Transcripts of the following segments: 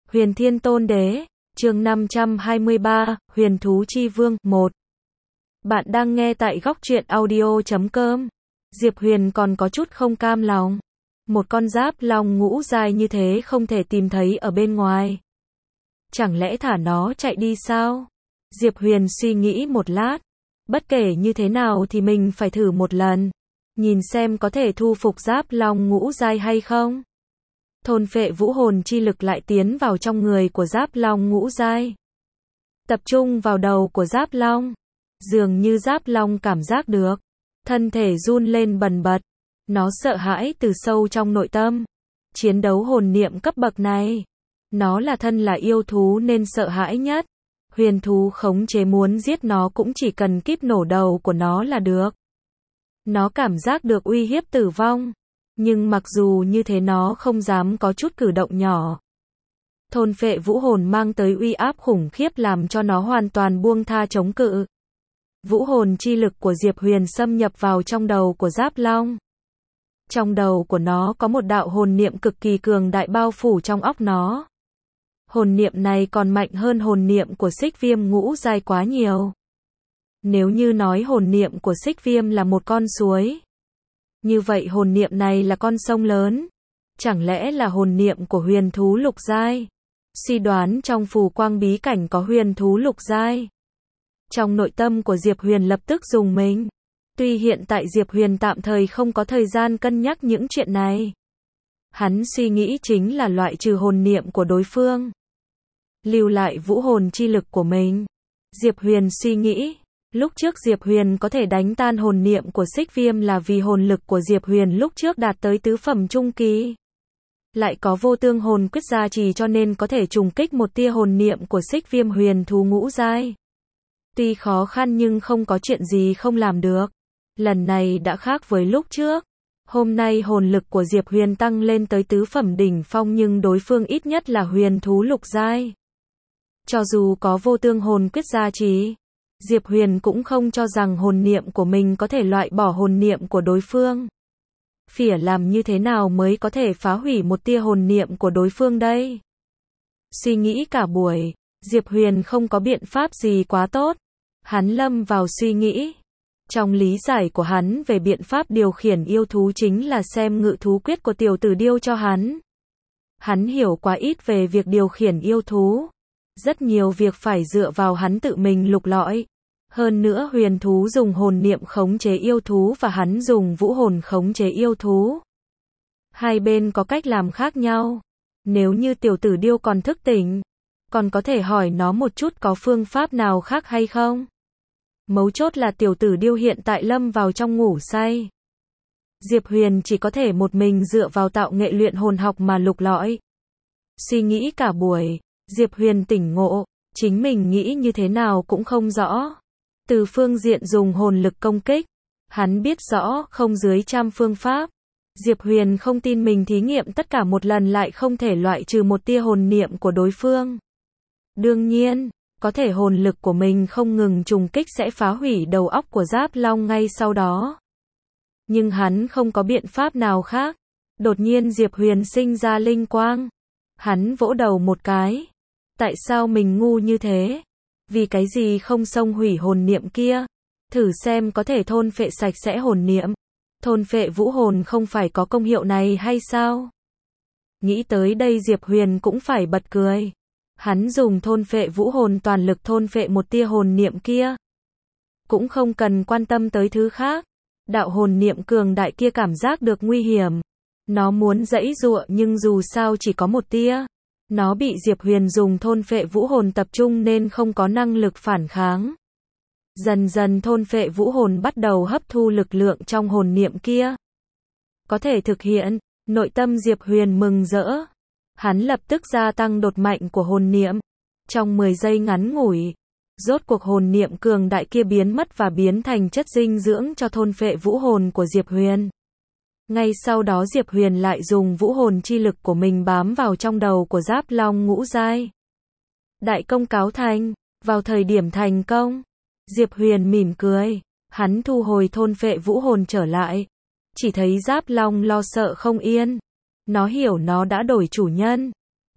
Huyền Thiên Tôn Đế, chương 523, Huyền Thú Chi Vương, 1. Bạn đang nghe tại góc truyện audio.com. Diệp Huyền còn có chút không cam lòng. Một con giáp long ngũ giai như thế không thể tìm thấy ở bên ngoài. Chẳng lẽ thả nó chạy đi sao? Diệp Huyền suy nghĩ một lát. Bất kể như thế nào thì mình phải thử một lần. Nhìn xem có thể thu phục giáp long ngũ giai hay không. Thôn phệ vũ hồn chi lực lại tiến vào trong người của giáp long ngũ giai. Tập trung vào đầu của giáp long. Dường như giáp long cảm giác được. Thân thể run lên bần bật. Nó sợ hãi từ sâu trong nội tâm. Chiến đấu hồn niệm cấp bậc này. Nó là thân là yêu thú nên sợ hãi nhất. Huyền thú khống chế muốn giết nó cũng chỉ cần kíp nổ đầu của nó là được. Nó cảm giác được uy hiếp tử vong. Nhưng mặc dù như thế nó không dám có chút cử động nhỏ. Thôn phệ vũ hồn mang tới uy áp khủng khiếp làm cho nó hoàn toàn buông tha chống cự. Vũ hồn chi lực của Diệp Huyền xâm nhập vào trong đầu của giáp long. Trong đầu của nó có một đạo hồn niệm cực kỳ cường đại bao phủ trong óc nó. Hồn niệm này còn mạnh hơn hồn niệm của Xích Viêm ngũ giai quá nhiều. Nếu như nói hồn niệm của Xích Viêm là một con suối, như vậy hồn niệm này là con sông lớn. Chẳng lẽ là hồn niệm của huyền thú lục giai? Suy đoán trong phù quang bí cảnh có huyền thú lục giai. Trong nội tâm của Diệp Huyền lập tức rùng mình. Tuy hiện tại Diệp Huyền tạm thời không có thời gian cân nhắc những chuyện này. Hắn suy nghĩ chính là loại trừ hồn niệm của đối phương. Lưu lại vũ hồn chi lực của mình. Diệp Huyền suy nghĩ. Lúc trước Diệp Huyền có thể đánh tan hồn niệm của Xích Viêm là vì hồn lực của Diệp Huyền lúc trước đạt tới tứ phẩm trung kỳ. Lại có vô tương hồn quyết gia trì cho nên có thể trùng kích một tia hồn niệm của Xích Viêm huyền thú ngũ giai. Tuy khó khăn nhưng không có chuyện gì không làm được. Lần này đã khác với lúc trước. Hôm nay hồn lực của Diệp Huyền tăng lên tới tứ phẩm đỉnh phong nhưng đối phương ít nhất là huyền thú lục giai. Cho dù có vô tương hồn quyết gia trì, Diệp Huyền cũng không cho rằng hồn niệm của mình có thể loại bỏ hồn niệm của đối phương. Phỉa làm như thế nào mới có thể phá hủy một tia hồn niệm của đối phương đây? Suy nghĩ cả buổi, Diệp Huyền không có biện pháp gì quá tốt. Hắn lâm vào suy nghĩ. Trong lý giải của hắn về biện pháp điều khiển yêu thú chính là xem ngự thú quyết của tiểu tử điêu cho hắn. Hắn hiểu quá ít về việc điều khiển yêu thú. Rất nhiều việc phải dựa vào hắn tự mình lục lọi. Hơn nữa huyền thú dùng hồn niệm khống chế yêu thú và hắn dùng vũ hồn khống chế yêu thú. Hai bên có cách làm khác nhau. Nếu như tiểu tử điêu còn thức tỉnh, còn có thể hỏi nó một chút có phương pháp nào khác hay không? Mấu chốt là tiểu tử điêu hiện tại lâm vào trong ngủ say. Diệp Huyền chỉ có thể một mình dựa vào tạo nghệ luyện hồn học mà lục lọi. Suy nghĩ cả buổi, Diệp Huyền tỉnh ngộ, chính mình nghĩ như thế nào cũng không rõ. Từ phương diện dùng hồn lực công kích, hắn biết rõ không dưới trăm phương pháp. Diệp Huyền không tin mình thí nghiệm tất cả một lần lại không thể loại trừ một tia hồn niệm của đối phương. Đương nhiên, có thể hồn lực của mình không ngừng trùng kích sẽ phá hủy đầu óc của giáp long ngay sau đó. Nhưng hắn không có biện pháp nào khác. Đột nhiên Diệp Huyền sinh ra linh quang. Hắn vỗ đầu một cái. Tại sao mình ngu như thế? Vì cái gì không xông hủy hồn niệm kia? Thử xem có thể thôn phệ sạch sẽ hồn niệm. Thôn phệ vũ hồn không phải có công hiệu này hay sao? Nghĩ tới đây Diệp Huyền cũng phải bật cười. Hắn dùng thôn phệ vũ hồn toàn lực thôn phệ một tia hồn niệm kia. Cũng không cần quan tâm tới thứ khác. Đạo hồn niệm cường đại kia cảm giác được nguy hiểm. Nó muốn giãy giụa nhưng dù sao chỉ có một tia. Nó bị Diệp Huyền dùng thôn phệ vũ hồn tập trung nên không có năng lực phản kháng. Dần dần thôn phệ vũ hồn bắt đầu hấp thu lực lượng trong hồn niệm kia. Có thể thực hiện, nội tâm Diệp Huyền mừng rỡ. Hắn lập tức gia tăng đột mạnh của hồn niệm. Trong 10 giây ngắn ngủi, rốt cuộc hồn niệm cường đại kia biến mất và biến thành chất dinh dưỡng cho thôn phệ vũ hồn của Diệp Huyền. Ngay sau đó Diệp Huyền lại dùng vũ hồn chi lực của mình bám vào trong đầu của giáp long ngũ giai. Đại công cáo thành, vào thời điểm thành công, Diệp Huyền mỉm cười, hắn thu hồi thôn phệ vũ hồn trở lại. Chỉ thấy giáp long lo sợ không yên. Nó hiểu nó đã đổi chủ nhân.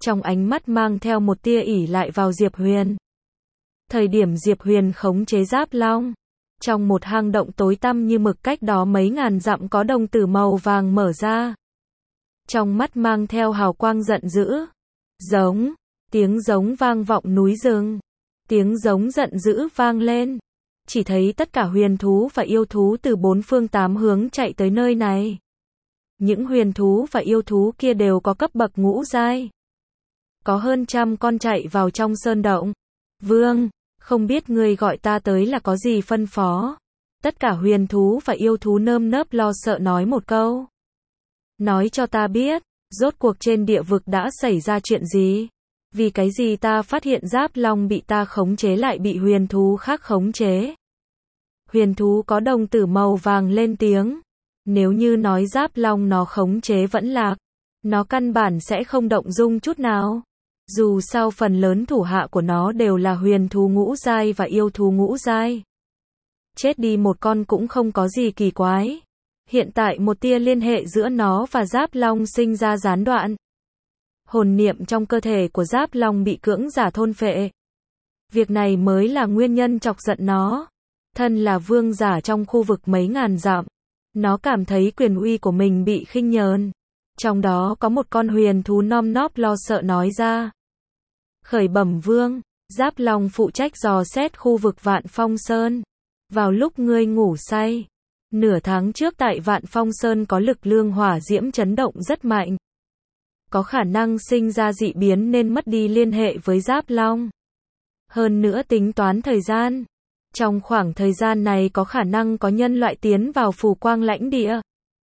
trong ánh mắt mang theo một tia ỷ lại vào Diệp Huyền. Thời điểm Diệp Huyền khống chế Giáp Long, trong một hang động tối tăm như mực cách đó mấy ngàn dặm có đồng tử màu vàng mở ra. Trong mắt mang theo hào quang giận dữ. Giống, tiếng giống vang vọng núi rừng. Tiếng giống giận dữ vang lên. Chỉ thấy tất cả huyền thú và yêu thú từ bốn phương tám hướng chạy tới nơi này. Những huyền thú và yêu thú kia đều có cấp bậc ngũ giai. Có hơn 100 con chạy vào trong sơn động. Vương, không biết ngươi gọi ta tới là có gì phân phó? Tất cả huyền thú và yêu thú nơm nớp lo sợ nói một câu. Nói cho ta biết, rốt cuộc trên địa vực đã xảy ra chuyện gì? Vì cái gì ta phát hiện Giáp Long bị ta khống chế lại bị huyền thú khác khống chế? Huyền thú có đồng tử màu vàng lên tiếng. Nếu như nói Giáp Long nó khống chế vẫn lạc, nó căn bản sẽ không động dung chút nào. Dù sao phần lớn thủ hạ của nó đều là huyền thú ngũ giai và yêu thú ngũ giai. Chết đi một con cũng không có gì kỳ quái. Hiện tại một tia liên hệ giữa nó và Giáp Long sinh ra gián đoạn. Hồn niệm trong cơ thể của Giáp Long bị cưỡng giả thôn phệ. Việc này mới là nguyên nhân chọc giận nó. Thân là vương giả trong khu vực mấy ngàn dặm, nó cảm thấy quyền uy của mình bị khinh nhờn. Trong đó có một con huyền thú nom nóp lo sợ nói ra. Khởi bẩm vương, Giáp Long phụ trách dò xét khu vực Vạn Phong Sơn. Vào lúc ngươi ngủ say, nửa tháng trước tại Vạn Phong Sơn có lực lượng hỏa diễm chấn động rất mạnh. Có khả năng sinh ra dị biến nên mất đi liên hệ với Giáp Long. Hơn nữa tính toán thời gian. Trong khoảng thời gian này có khả năng có nhân loại tiến vào phù quang lãnh địa.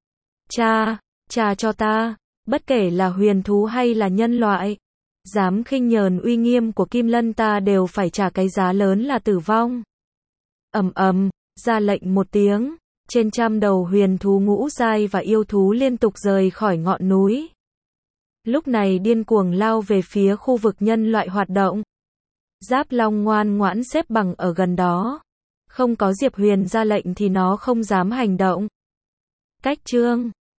Cha cho ta, bất kể là huyền thú hay là nhân loại, dám khinh nhờn uy nghiêm của Kim Lân ta đều phải trả cái giá lớn là tử vong. Ra lệnh một tiếng, trên 100 đầu huyền thú ngũ giai và yêu thú liên tục rời khỏi ngọn núi. Lúc này điên cuồng lao về phía khu vực nhân loại hoạt động. Giáp Long ngoan ngoãn xếp bằng ở gần đó. Không có Diệp Huyền ra lệnh thì nó không dám hành động. Cách chương